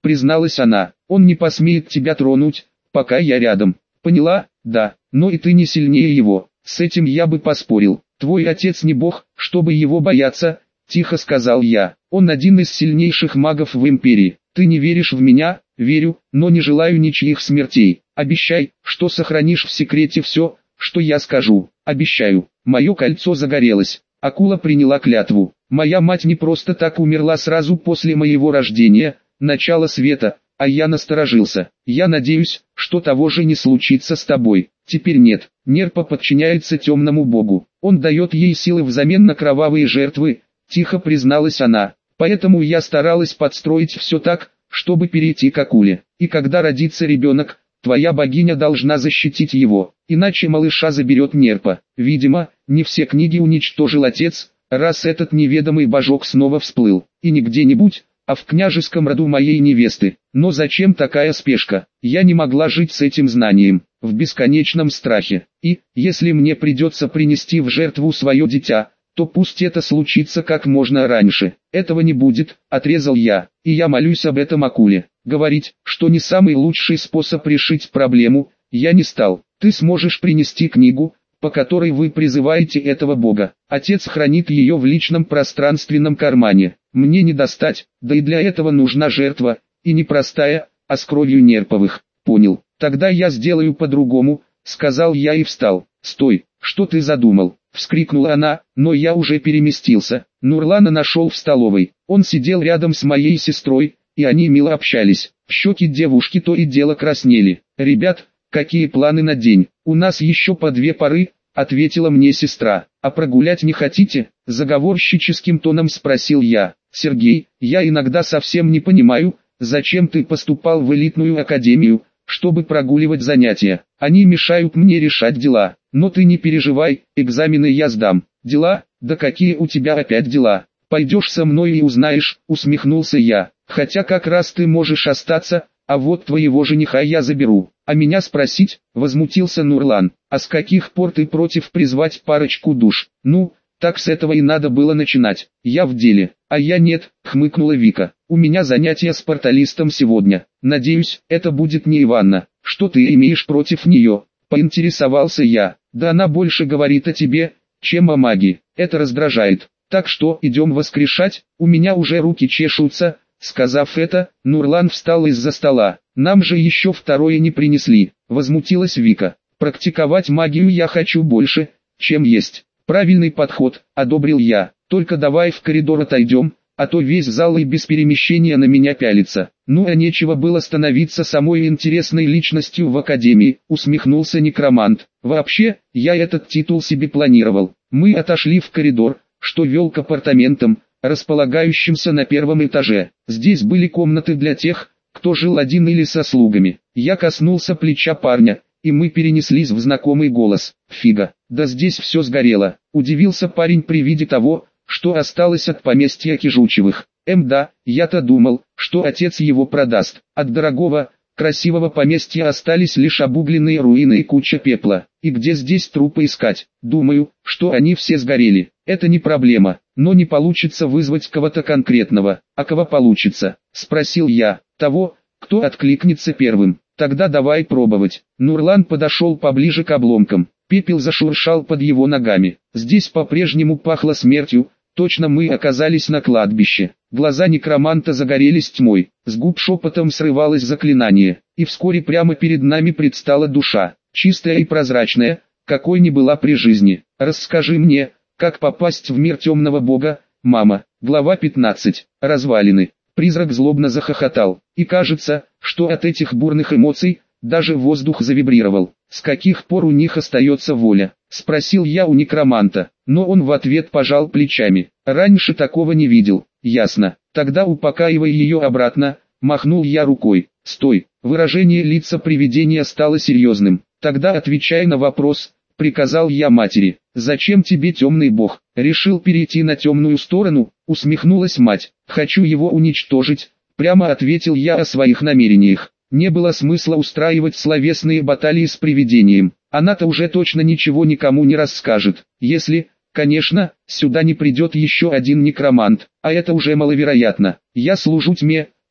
[SPEAKER 1] призналась она. Он не посмеет тебя тронуть, пока я рядом. Поняла? Да, но и ты не сильнее его. С этим я бы поспорил. Твой отец не бог, чтобы его бояться, тихо сказал я. Он один из сильнейших магов в империи. Ты не веришь в меня? Верю, но не желаю ничьих смертей. Обещай, что сохранишь в секрете все, что я скажу. Обещаю. Мое кольцо загорелось. Акула приняла клятву. Моя мать не просто так умерла сразу после моего рождения, начала света, а я насторожился. Я надеюсь, что того же не случится с тобой. Теперь нет. Нерпа подчиняется темному богу. Он дает ей силы взамен на кровавые жертвы, тихо призналась она. Поэтому я старалась подстроить все так, чтобы перейти к акуле. И когда родится ребенок, твоя богиня должна защитить его, иначе малыша заберет Нерпа. Видимо, не все книги уничтожил отец, раз этот неведомый божок снова всплыл. И не где-нибудь, а в княжеском роду моей невесты. Но зачем такая спешка? Я не могла жить с этим знанием, в бесконечном страхе. И, если мне придется принести в жертву свое дитя, то пусть это случится как можно раньше. Этого не будет, отрезал я, и я молюсь об этом акуле. Говорить, что не самый лучший способ решить проблему, я не стал. Ты сможешь принести книгу, по которой вы призываете этого бога. Отец хранит ее в личном пространственном кармане. Мне не достать, да и для этого нужна жертва, и не простая, а с кровью Нерповых. Понял, тогда я сделаю по-другому, сказал я и встал. Стой, что ты задумал? Вскрикнула она, но я уже переместился. Нурлана нашел в столовой. Он сидел рядом с моей сестрой, и они мило общались. Щеки девушки то и дело краснели. «Ребят, какие планы на день? У нас еще по две пары», — ответила мне сестра. «А прогулять не хотите?» — заговорщическим тоном спросил я. «Сергей, я иногда совсем не понимаю, зачем ты поступал в элитную академию, чтобы прогуливать занятия. Они мешают мне решать дела. Но ты не переживай, экзамены я сдам. Дела? Да какие у тебя опять дела? Пойдешь со мной и узнаешь», — усмехнулся я. «Хотя как раз ты можешь остаться, а вот твоего жениха я заберу». «А меня спросить?» — возмутился Нурлан. «А с каких пор ты против призвать парочку душ?» «Ну, так с этого и надо было начинать. Я в деле». «А я нет», — хмыкнула Вика. «У меня занятие с порталистом сегодня. Надеюсь, это будет не Иванна. Что ты имеешь против нее?» — поинтересовался я. «Да она больше говорит о тебе, чем о магии. Это раздражает. Так что идем воскрешать, у меня уже руки чешутся». Сказав это, Нурлан встал из-за стола. «Нам же еще второе не принесли», — возмутилась Вика. «Практиковать магию я хочу больше, чем есть». «Правильный подход», — одобрил я. «Только давай в коридор отойдем, а то весь зал и без перемещения на меня пялится». «Ну а нечего было становиться самой интересной личностью в академии», — усмехнулся некромант. «Вообще, я этот титул себе планировал». Мы отошли в коридор, что вел к апартаментам, располагающимся на первом этаже. Здесь были комнаты для тех, кто жил один или со слугами. Я коснулся плеча парня, и мы перенеслись в знакомый голос. «Фига, да здесь все сгорело», — удивился парень при виде того, что осталось от поместья Кижучевых. «Эм да, я-то думал, что отец его продаст. От дорогого, красивого поместья остались лишь обугленные руины и куча пепла. И где здесь трупы искать? Думаю, что они все сгорели. Это не проблема, но не получится вызвать кого-то конкретного». «А кого получится?» — спросил я. «Того, кто откликнется первым». «Тогда давай пробовать». Нурлан подошел поближе к обломкам. Пепел зашуршал под его ногами. Здесь по-прежнему пахло смертью, точно мы оказались на кладбище. Глаза некроманта загорелись тьмой, с губ шепотом срывалось заклинание, и вскоре прямо перед нами предстала душа, чистая и прозрачная, какой не была при жизни. «Расскажи мне, как попасть в мир темного бога, мама». Глава пятнадцать. Развалины. Призрак злобно захохотал, и кажется, что от этих бурных эмоций даже воздух завибрировал. «С каких пор у них остается воля?» — спросил я у некроманта, но он в ответ пожал плечами. «Раньше такого не видел». «Ясно, тогда упокаивай ее обратно», — махнул я рукой. «Стой!» — выражение лица привидения стало серьезным. «Тогда отвечай на вопрос», — приказал я матери. «Зачем тебе темный бог? Решил перейти на темную сторону?» — усмехнулась мать. «Хочу его уничтожить», — прямо ответил я о своих намерениях. Не было смысла устраивать словесные баталии с привидением. Она-то уже точно ничего никому не расскажет, если, конечно, сюда не придет еще один некромант, а это уже маловероятно. «Я служу тьме»,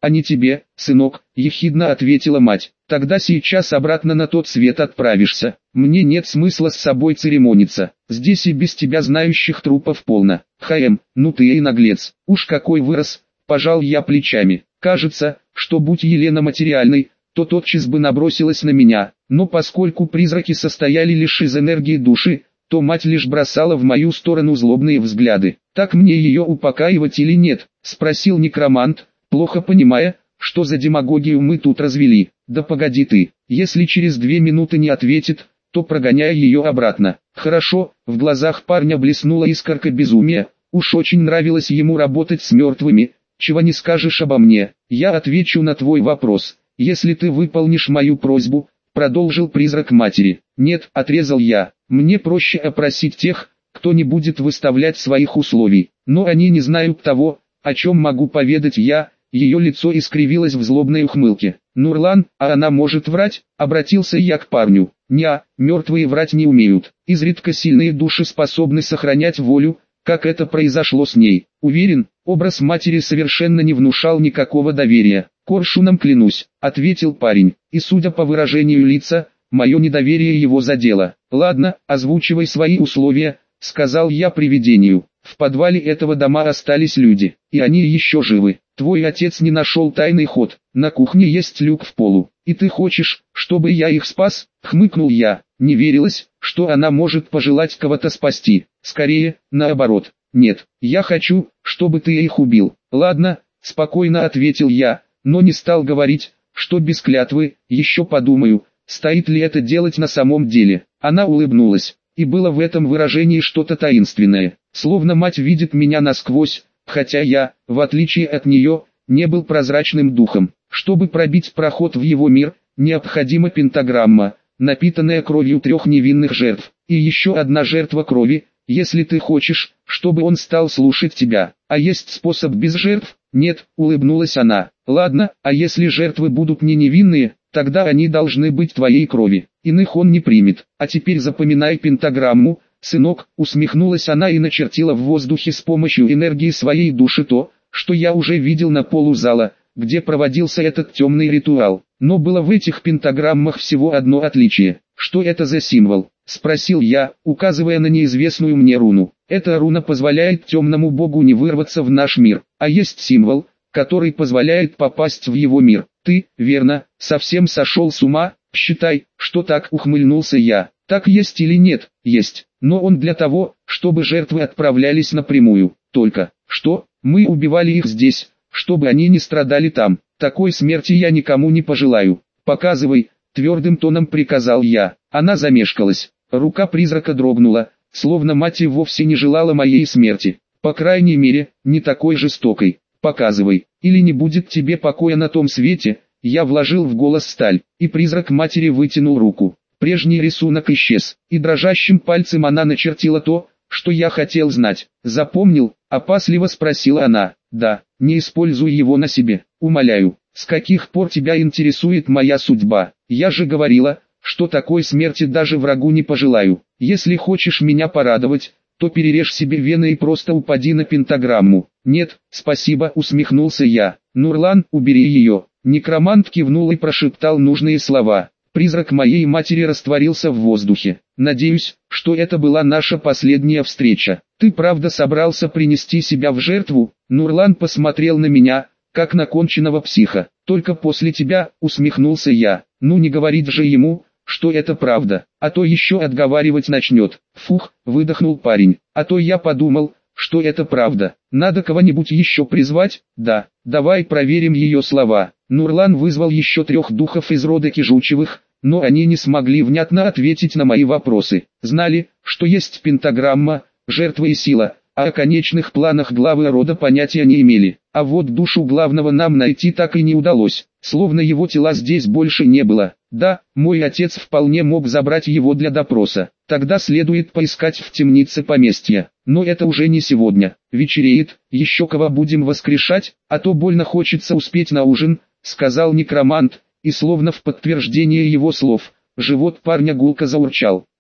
[SPEAKER 1] а не тебе, сынок», — ехидно ответила мать. «Тогда сейчас обратно на тот свет отправишься. Мне нет смысла с собой церемониться. Здесь и без тебя знающих трупов полно». «Хаэм, ну ты и наглец. Уж какой вырос», — пожал я плечами. Кажется, что будь Елена материальной, то тотчас бы набросилась на меня. Но поскольку призраки состояли лишь из энергии души, то мать лишь бросала в мою сторону злобные взгляды. «Так мне ее упокаивать или нет?» — спросил некромант, плохо понимая, что за демагогию мы тут развели. «Да погоди ты, если через две минуты не ответит, то прогоняй ее обратно». «Хорошо», в глазах парня блеснула искорка безумия, уж очень нравилось ему работать с мертвыми, чего не скажешь обо мне. «Я отвечу на твой вопрос, если ты выполнишь мою просьбу», продолжил призрак матери. «Нет», отрезал я, мне проще опросить тех, кто не будет выставлять своих условий, но они не знают того, о чем могу поведать я. Ее лицо искривилось в злобной ухмылке. «Нурлан, а она может врать?» — обратился я к парню. «Неа, мертвые врать не умеют. Изредка сильные души способны сохранять волю, как это произошло с ней. Уверен, образ матери совершенно не внушал никакого доверия». «Коршуном клянусь», — ответил парень, и судя по выражению лица, мое недоверие его задело. «Ладно, озвучивай свои условия», — сказал я привидению. «В подвале этого дома остались люди, и они еще живы. Твой отец не нашел тайный ход, на кухне есть люк в полу, и ты хочешь, чтобы я их спас?» — хмыкнул я. Не верилось, что она может пожелать кого-то спасти. Скорее, наоборот. «Нет, я хочу, чтобы ты их убил». «Ладно», — спокойно ответил я, но не стал говорить, что без клятвы, еще подумаю, стоит ли это делать на самом деле. Она улыбнулась, и было в этом выражении что-то таинственное, словно мать видит меня насквозь, хотя я, в отличие от нее, не был прозрачным духом. Чтобы пробить проход в его мир, необходима пентаграмма, напитанная кровью трех невинных жертв, и еще одна жертва крови, если ты хочешь, чтобы он стал слушать тебя. А есть способ без жертв? Нет, улыбнулась она. Ладно, а если жертвы будут не невинные, тогда они должны быть твоей крови, иных он не примет. А теперь запоминай пентаграмму, сынок, усмехнулась она и начертила в воздухе с помощью энергии своей души то, что я уже видел на полу зала, где проводился этот темный ритуал. Но было в этих пентаграммах всего одно отличие. «Что это за символ?» — спросил я, указывая на неизвестную мне руну. «Эта руна позволяет темному богу не вырваться в наш мир, а есть символ, который позволяет попасть в его мир». «Ты, верно, совсем сошел с ума?» «Считай, что так», — ухмыльнулся я. «Так есть или нет?» «Есть, но он для того, чтобы жертвы отправлялись напрямую. Только, что, мы убивали их здесь, чтобы они не страдали там. Такой смерти я никому не пожелаю. Показывай», — твердым тоном приказал я. Она замешкалась. Рука призрака дрогнула, словно мать и вовсе не желала моей смерти. «По крайней мере, не такой жестокой. Показывай, или не будет тебе покоя на том свете». Я вложил в голос сталь, и призрак матери вытянул руку. Прежний рисунок исчез, и дрожащим пальцем она начертила то, что я хотел знать. «Запомнил?» — опасливо спросила она. «Да, не используй его на себе, умоляю. С каких пор тебя интересует моя судьба? Я же говорила, что такой смерти даже врагу не пожелаю. Если хочешь меня порадовать, то перережь себе вены и просто упади на пентаграмму». «Нет, спасибо», — усмехнулся я. «Нурлан, убери ее». Некромант кивнул и прошептал нужные слова. Призрак моей матери растворился в воздухе. «Надеюсь, что это была наша последняя встреча. Ты правда собрался принести себя в жертву?» Нурлан посмотрел на меня, как на конченого психа. «Только после тебя», — усмехнулся я. «Ну не говорить же ему, что это правда, а то еще отговаривать начнет». «Фух», — выдохнул парень, «а то я подумал, что это правда. Надо кого-нибудь еще призвать?» «Да, давай проверим ее слова». Нурлан вызвал еще трех духов из рода Кижучевых, но они не смогли внятно ответить на мои вопросы. Знали, что есть пентаграмма, жертва и сила, а о конечных планах главы рода понятия не имели. А вот душу главного нам найти так и не удалось, словно его тела здесь больше не было. Да, мой отец вполне мог забрать его для допроса. Тогда следует поискать в темнице поместья. Но это уже не сегодня. Вечереет, еще кого будем воскрешать, а то больно хочется успеть на ужин, сказал некромант, и словно в подтверждение его слов, живот парня гулко заурчал.